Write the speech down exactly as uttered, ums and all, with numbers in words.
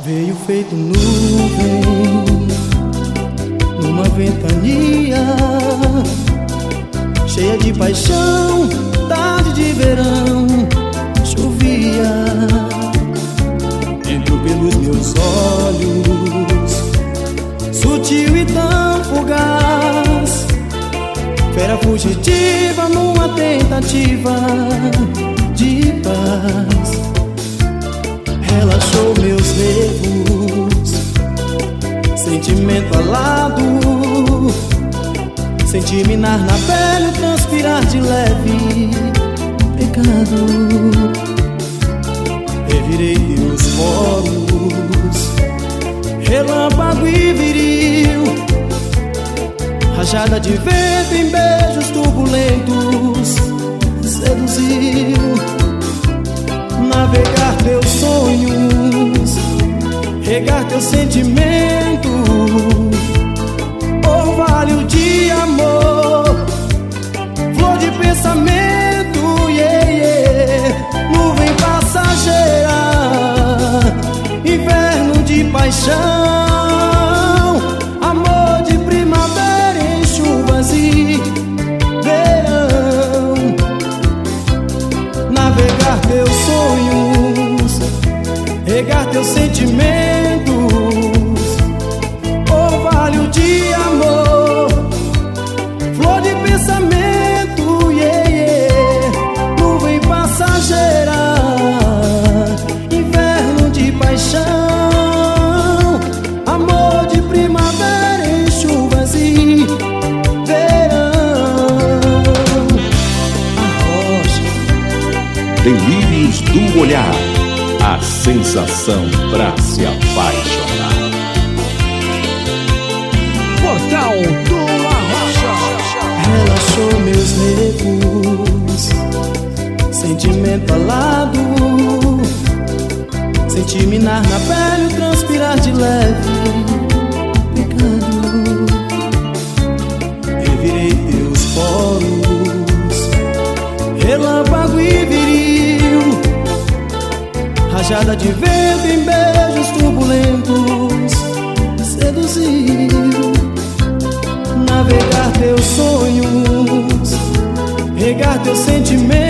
Veio feito nuvem numa ventania, cheia de paixão, tarde de verão, chovia. Entrou pelos meus olhos, sutil e tão fugaz, fera fugitiva numa tentativa de paz. Relaxou meus nervos, sentimento alado, senti minar na pele, transpirar de leve pecado. Revirei meus poros, relâmpago e viril, rajada de vento em beijos turbulentos, seduziu. Navegar teus sonhos, regar teu sentimento, orvalho de amor, flor de pensamento, yeah, yeah. Nuvem passageira, inverno de paixão, amor de primavera em chuvas e verão. Navegar teus sonhos, regar teus sentimentos, orvalho de amor, flor de pensamento, yeah, yeah. Nuvem passageira, inverno de paixão, amor de primavera em chuvas e verão. A rocha. Delírios do olhar, a sensação pra se apaixonar. Portal do Arrocha. Relaxou meus nervos, sentimento alado, senti minar na pele, transpirar de leve pecado. Revirei teus poros, relâmpago e viril, rajada de vento em beijos turbulentos, seduziu. Navegar teus sonhos, regar teus sentimentos,